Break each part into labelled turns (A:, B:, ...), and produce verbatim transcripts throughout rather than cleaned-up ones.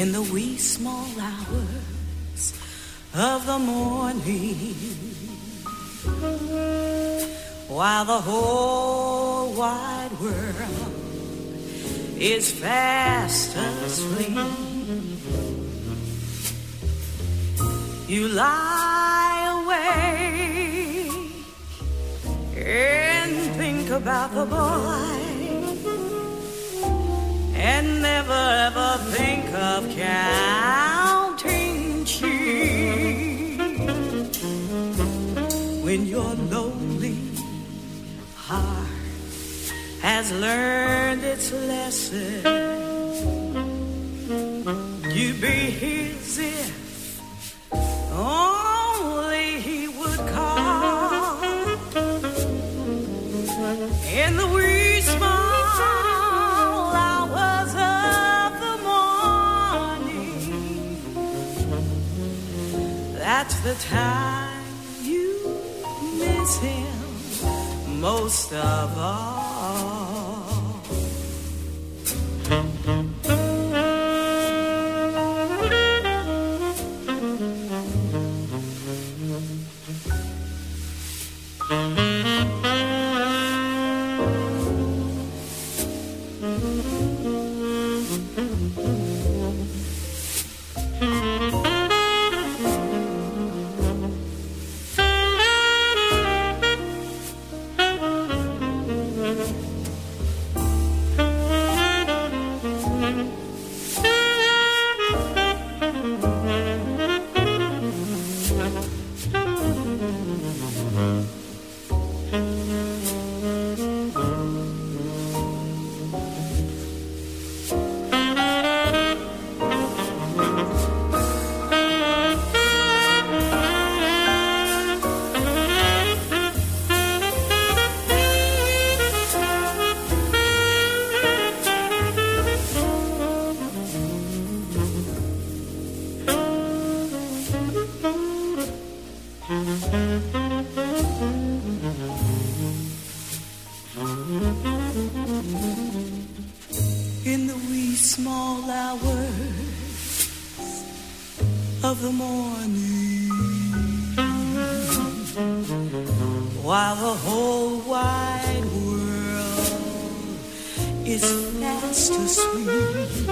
A: in the wee small hours of the morning, while the whole wide world is fast asleep. You lie awake and think about the boy, and never ever think of counting sheep. When your lonely heart has learned its lesson, you be his if only he would call. In the wee small hours of the morning, that's the time you miss him most of all. In the wee small hours of the morning, while the whole wide world is fast asleep,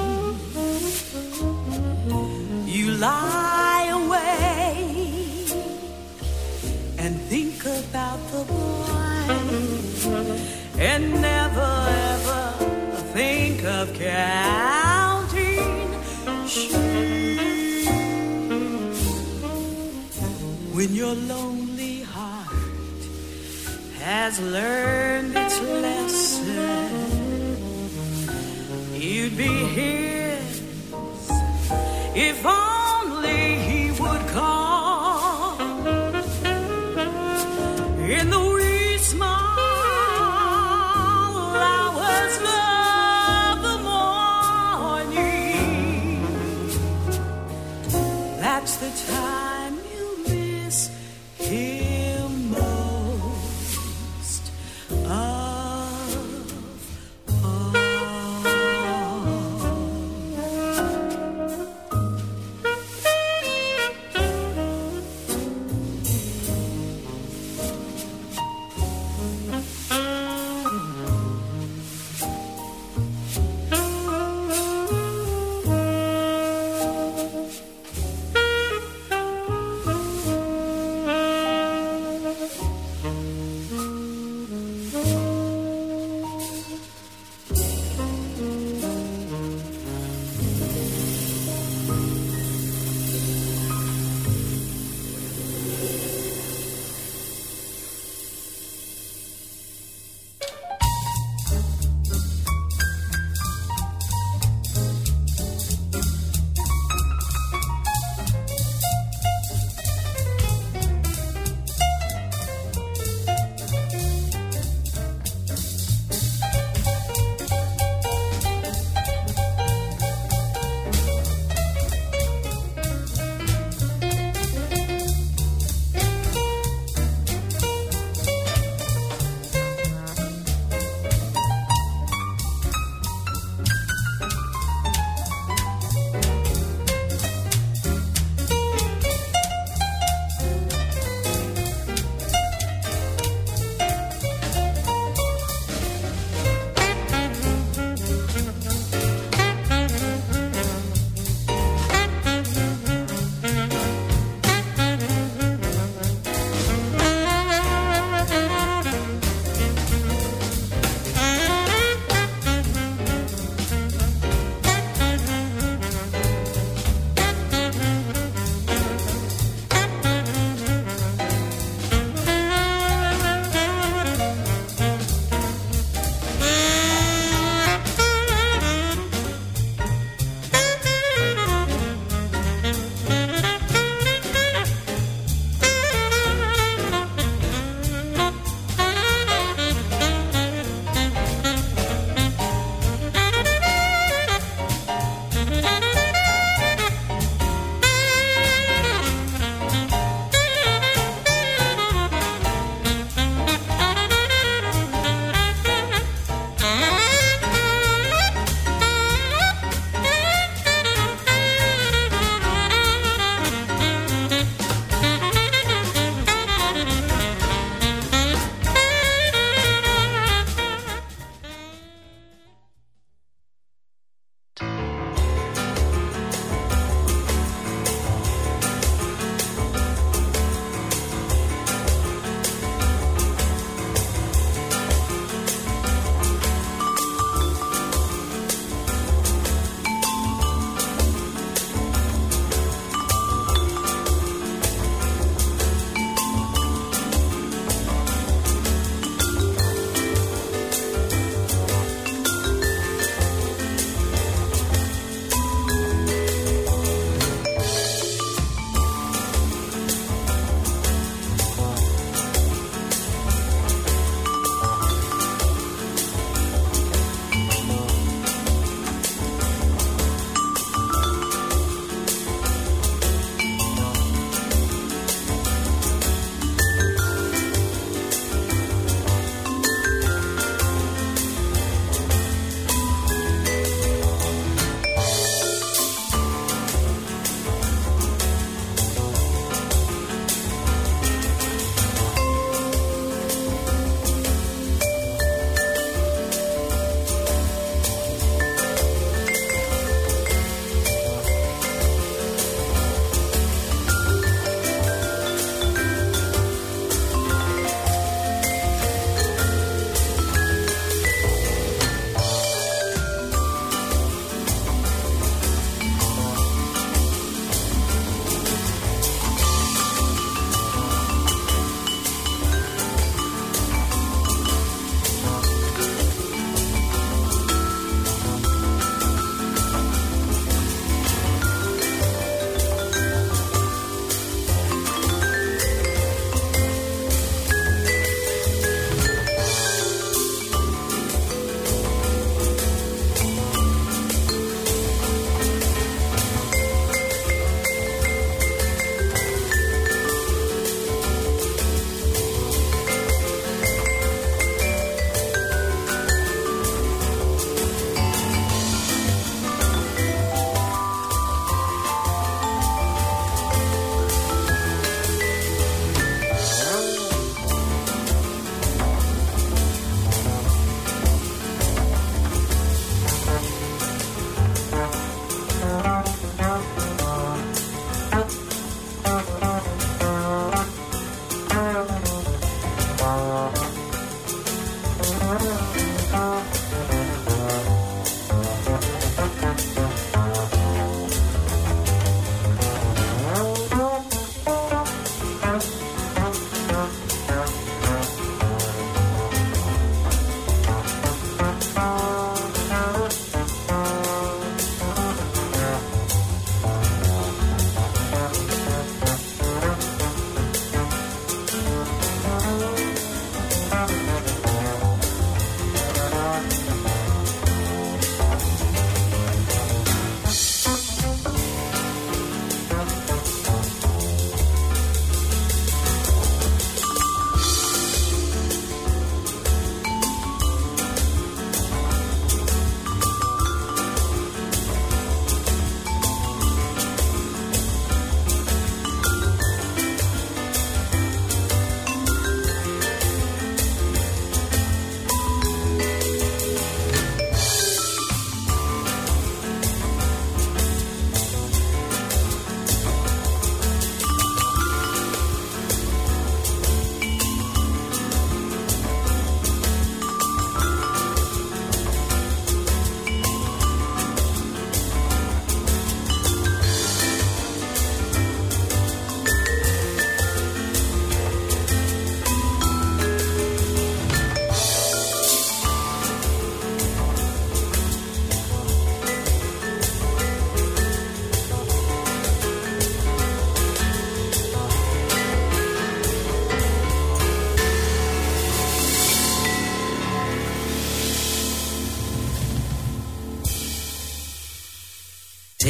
A: you lie awake and think about the boy, and never ever think of counting sheep. When your lonely heart has learned its lesson, you'd be his if only he would call. In the wee small hours of the morning, that's the time you miss him most of all.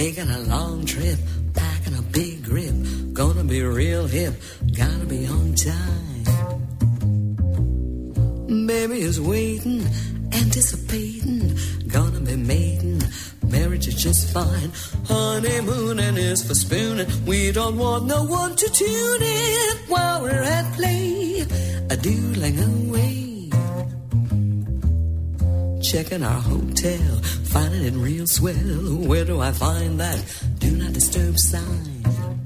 B: taking a long trip, packing a big grip, gonna be real hip, gotta be on time. Baby is waiting, anticipating, gonna be mating, marriage is just fine. Honeymooning is for spooning, we don't want no one to tune in while we're at play, a doodling away. Checking our hotel, finding it real swell. Where do I find that do not disturb sign?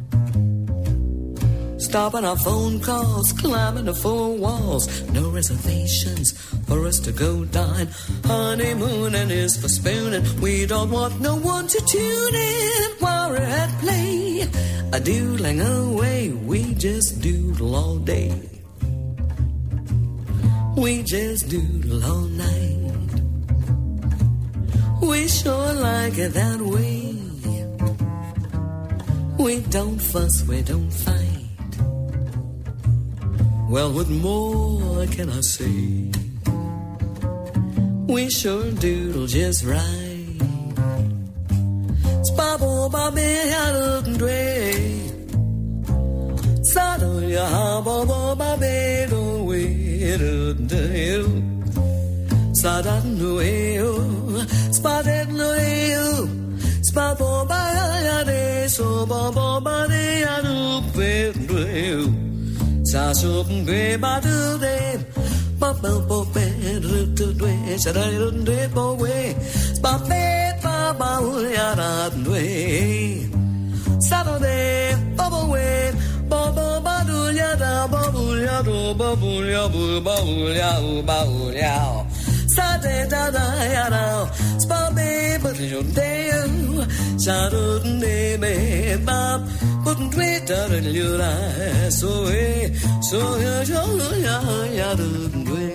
B: Stopping our phone calls, climbing the four walls. No reservations for us to go dine. Honeymooning is for spooning, we don't want no one to tune in while we're at play, a doodling away. We just doodle all day, we just doodle all night. We sure like it that way. We don't fuss, we don't fight. Well, what more can I say? We sure doodle just right. Spabo babe hadn't way. Sado ya habo babe do we do. Sadan no spotted no spot bo ba ya de so bo bo ba de ya do pe do sa so pe ba do de ba ba bo pe do do de sa da do de bo we spot pe ba ba ya da do sa do de bo bo we bo bo ba do ya da bo bo ya do bo bo ya bo ba ya ba ya sa de da da ya da spa be but you day sa do de be ba but we da de you la so e so ya ya ya do we.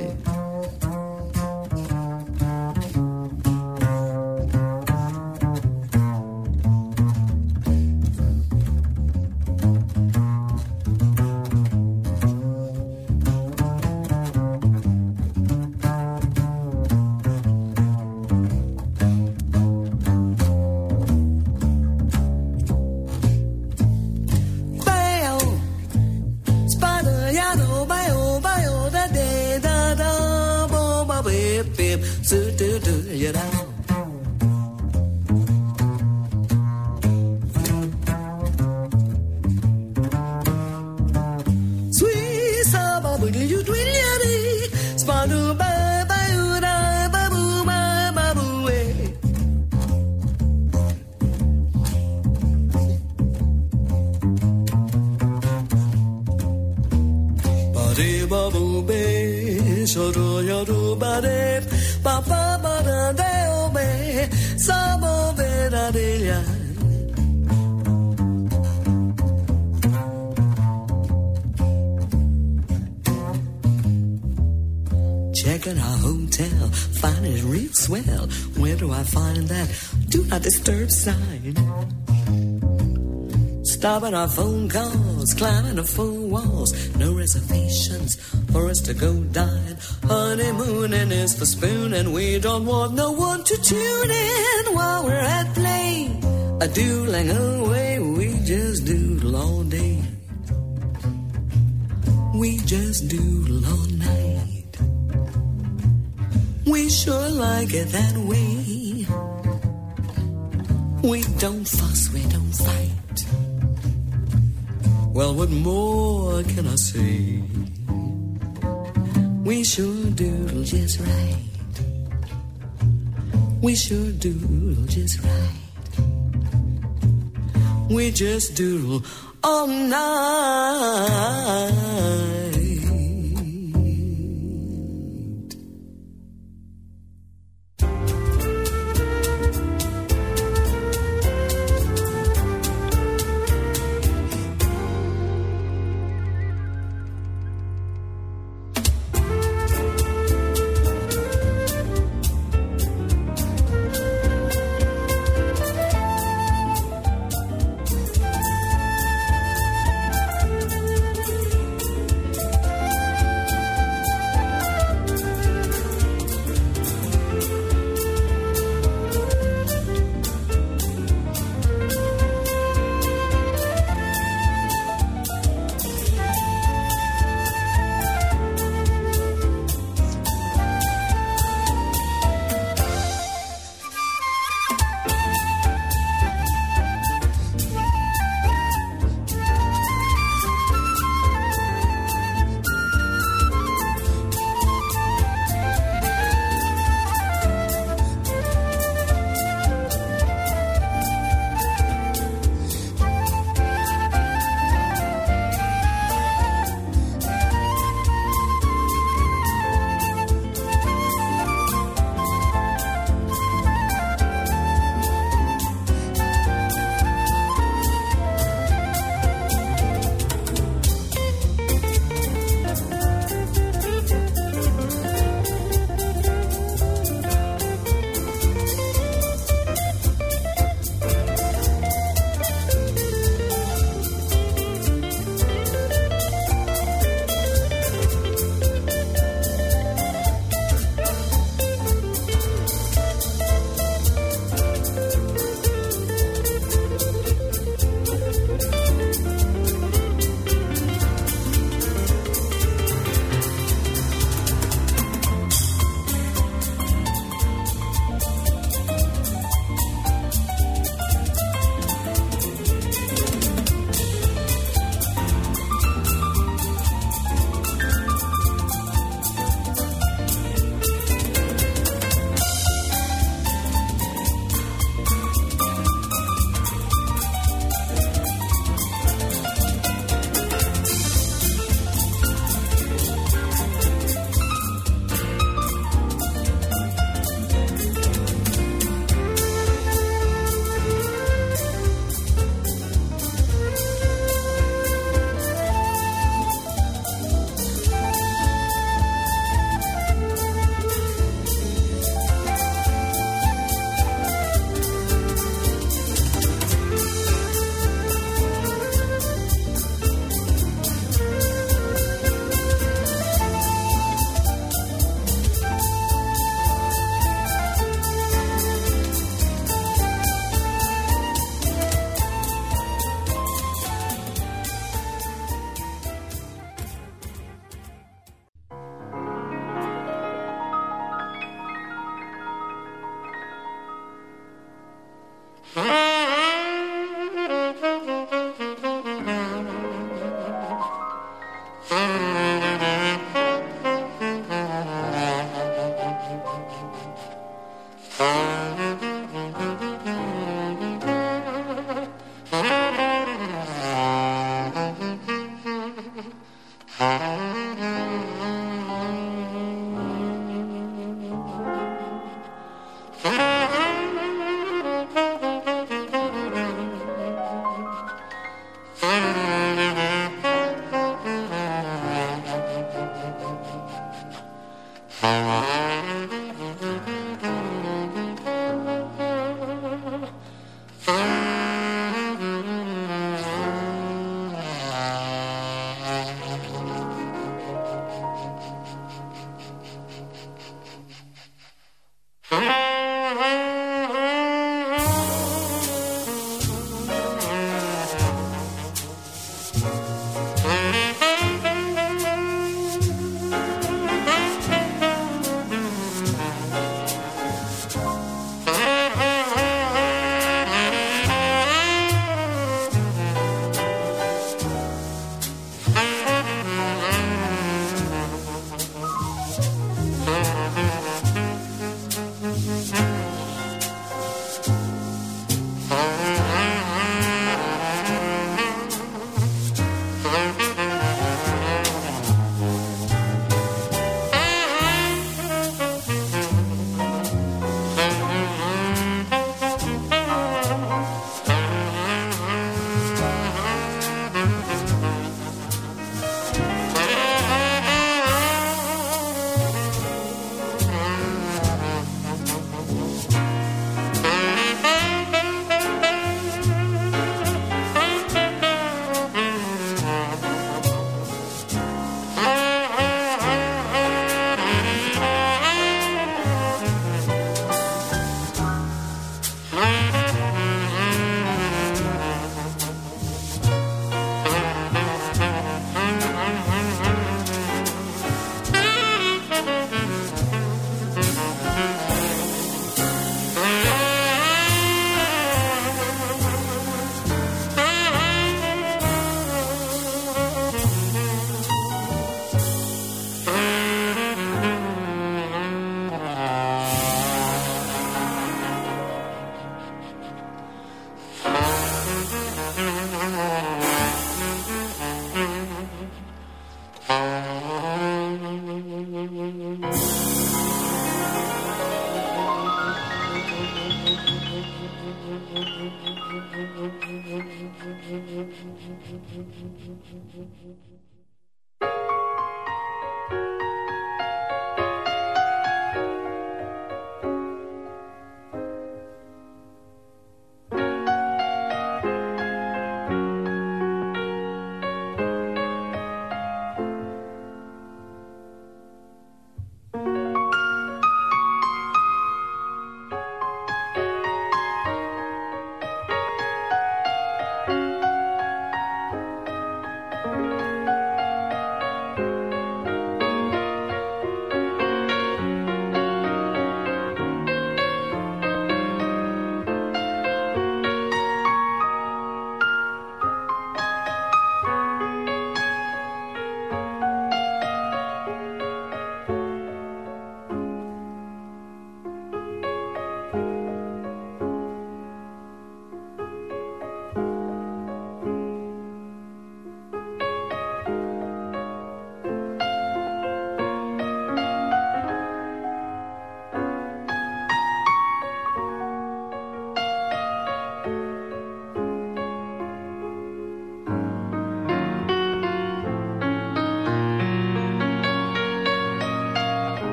B: Checking our hotel, finding it real swell. Where do I find that do not disturb sign? Stopping our phone calls, climbing the four walls. No reservations for us to go dine. Honeymooning is for spooning, we don't want no one to tune in while we're at play, a doodling away. We just doodle all day, we just doodle all night. We sure like it that way. We don't fuss, we don't fight. Well, what more can I say? We sure doodle just right. We sure doodle just right. We just doodle all night.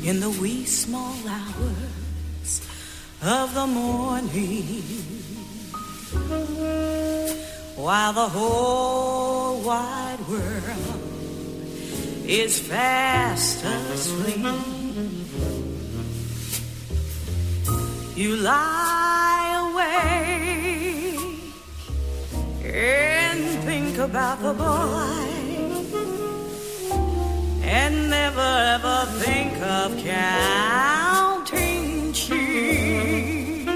A: in the wee small hours of the morning, while the whole wide world is fast asleep. You lie awake and think about the boy, and never ever think of counting sheep.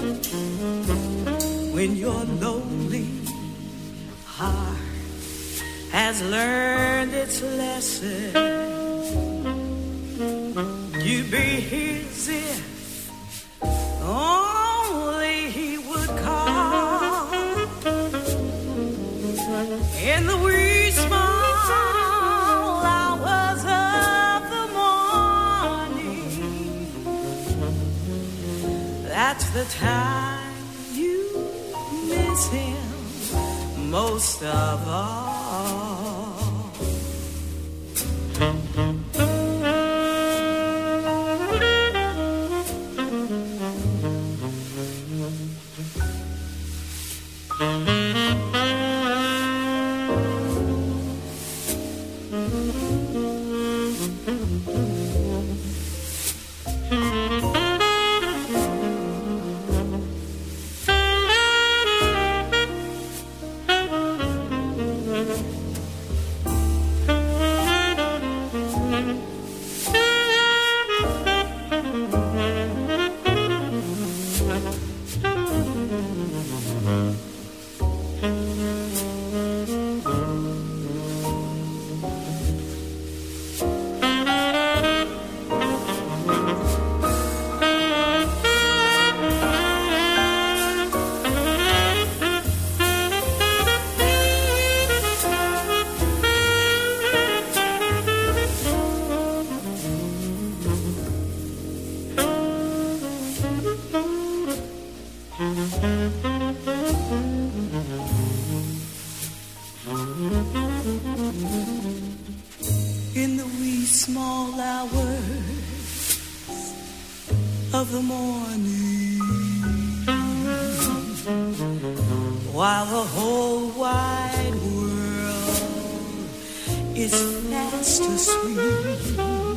A: When your lonely heart has learned its lesson, you be his if only he would call. In the wee small hours of the morning, that's the time you miss him most of all. In the wee small hours of the morning, while the whole wide world is fast asleep,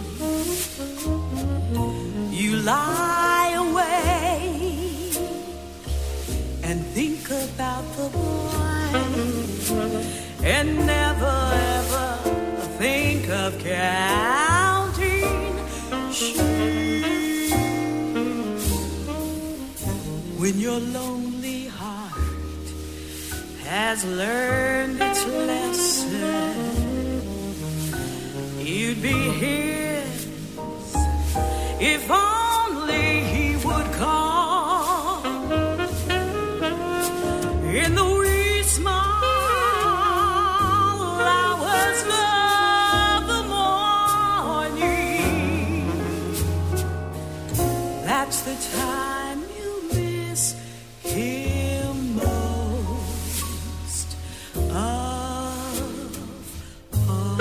A: you lie awake and think about the boy, and never ever think of counting sheep. When your lonely heart has learned its lesson, you'd be his if only he would call. In the wee small hours of the morning, that's the time you miss him most of all.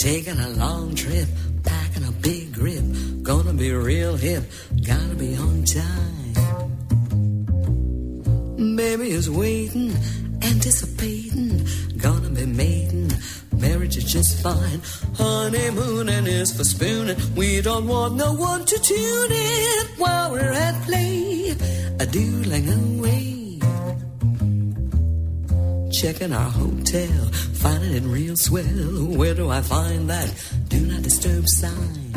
B: taking a long trip, packing a big grip, gonna be real hip, gotta be on time. Baby is waiting, anticipating, gonna be mating, marriage is just fine. Honeymooning is for spooning, we don't want no one to tune in while we're at play, a doodling away. Checking our hotel, finding it real swell. Where do I find that do not disturb sign?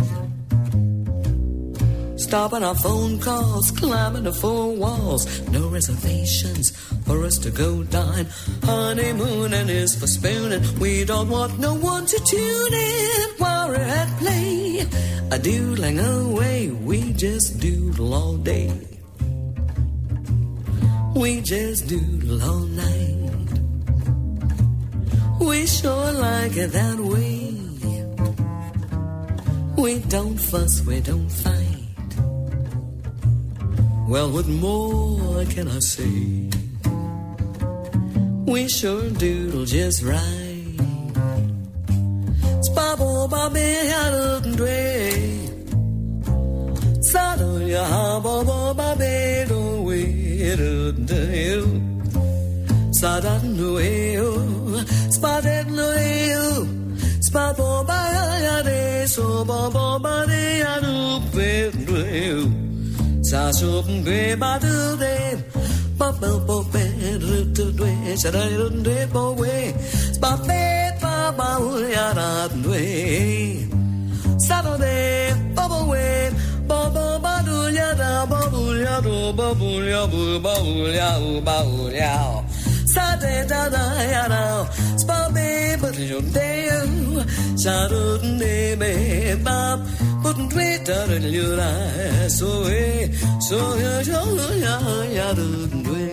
B: Stopping our phone calls, climbing the four walls. No reservations for us to go dine. Honeymooning is for spooning, we don't want no one to tune in while we're at play, a doodling away. We just doodle all day, we just doodle all night. We sure like it that way. We don't fuss, we don't fight. Well, what more can I say? We sure doodle just right. Spabo babe hadn't way. Sado ya habo babe do we do. Sadat nueo, spadet nueo, spabo baya de so bobo bade anu pe nueo. Sa sup pe ba du de, ba ba bo pe ru tu de, sa da ru de bo we, spa pe ba ba u ya da nue. Sa do de, ba bo we, ba ba ba du ya da, ba bu ya do, ba bu ya bu, ba bu ya u, ba bu ya. Sa de da da ya da, spa be but you deo, sa do de be ba, but we da de you da, so we, so ya ya ya ya do we.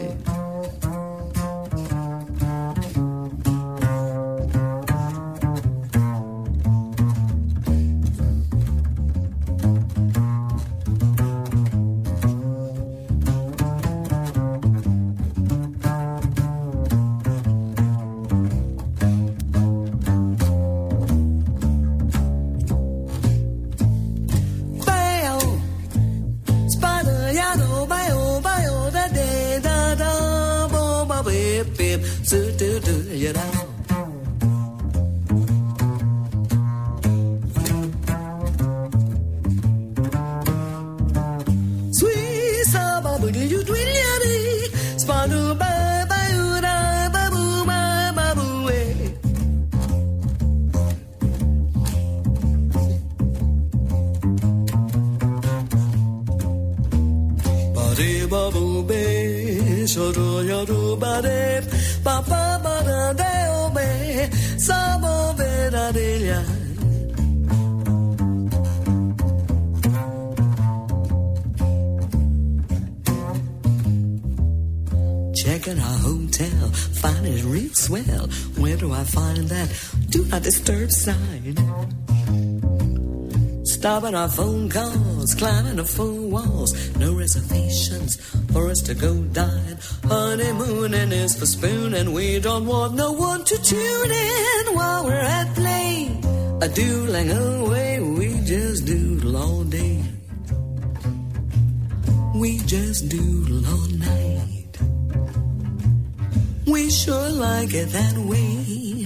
B: You know. Sweet sababu you dwillari spanu ba ba ura babu ma babu we. Bade babu be soro yoru bade papa bada deo be sabo vera delia. Checking our hotel, finding it real swell. Where do I find that do not disturb sign? Stopping our phone calls, climbing the four walls. No reservations for us to go dine. Honeymooning is for spooning, we don't want no one to tune in while we're at play, a doodling away. We just doodle all day, we just doodle all night. We sure like it that way.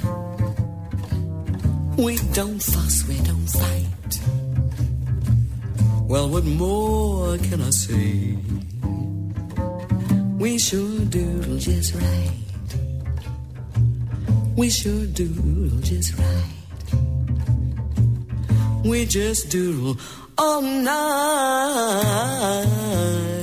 B: We don't fuss, we don't fight. Well, what more can I say? We sure doodle just right. We sure doodle just right. We just doodle all night.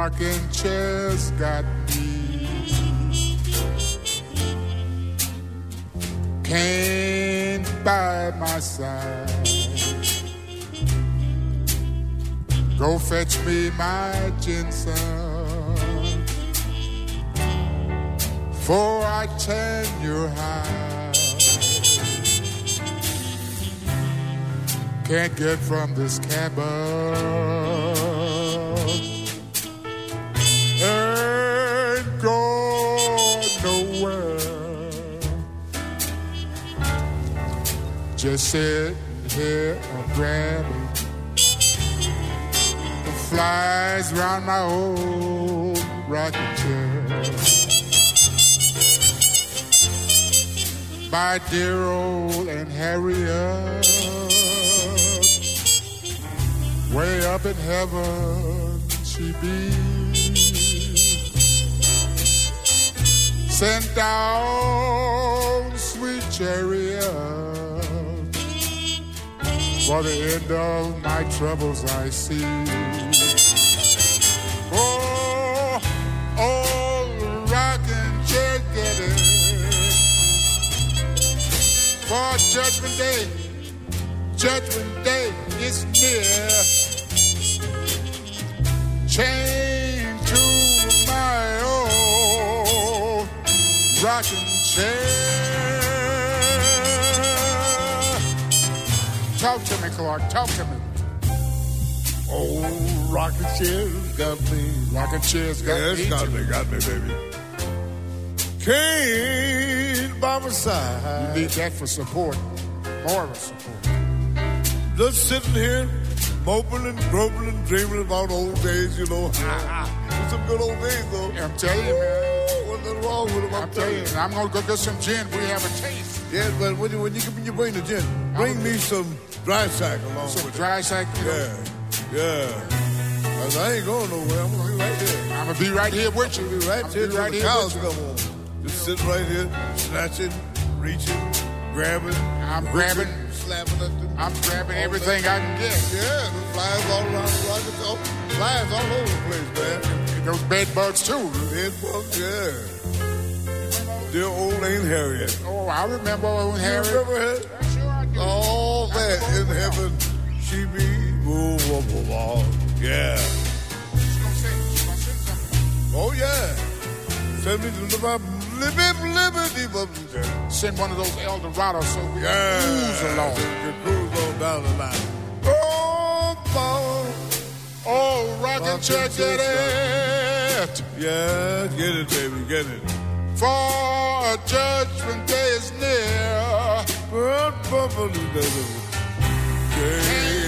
C: rocking chair's got me. Can't by my side. Go fetch me my ginseng, for I tan your hide. Can't get from this cabin. Ain't going nowhere. Just sitting here and grabbing the flies round my old rocking chair. My dear old Aunt Harriet, way up in heaven she be. Sent down sweet chariot for the end of my troubles I see. Oh, oh, rockin' chair get it for Judgment Day. Judgment Day is near. Chain to my old rocking chair. Talk to me, Clark. Talk to me.
D: Oh, rocking chair's got me.
C: Rocking chair's got
D: yeah,
C: me.
D: Got me, got me, baby. Cane by my side.
C: You need that for support. Moral support.
D: Just sitting here, moping and groping and dreaming about old days, you know. Some good old days, though.
C: I'm telling you, man.
D: What's nothing wrong with them? I'm,
C: I'm telling you. And I'm going to go get some gin. We have a taste.
D: Yeah, but when you, when you, when you bring the gin, bring me some dry sack along
C: Some
D: with
C: dry
D: it.
C: sack? You know?
D: Yeah, yeah. Cause I ain't going nowhere. I'm going to be right here.
C: I'm going to be right here with you.
D: I'll be right
C: I'm
D: here
C: be
D: till
C: right
D: the
C: here
D: cows
C: with you.
D: come on. Just sitting right here, snatching, reaching, grabbing.
C: I'm grabbing.
D: Slapping at the,
C: I'm grabbing everything I can get.
D: Yeah, the flies all around the rocket. Oh, flies all over the place, man.
C: And those bed bugs, too.
D: Bed bugs, yeah. Dear old Aunt Harriet.
C: Oh, I remember old
D: You
C: Harry.
D: remember her?
C: Sure I do.
D: Oh, man, in heaven, she be. Whoa, whoa, whoa, whoa. Yeah.
C: She's gonna sing. She's gonna sing something.
D: Oh, yeah. Send me to the liberty, liberty, liberty.
C: Send one of those Eldorados so we
D: Yeah.
C: can cruise along.
D: Can cruise on down the line. Oh, boy.
C: Oh, rockin'
D: Rockin'
C: chair,
D: chair,
C: get it.
D: Yeah, get it, baby, get it.
C: For judgment day is near.
D: But, but, but, baby.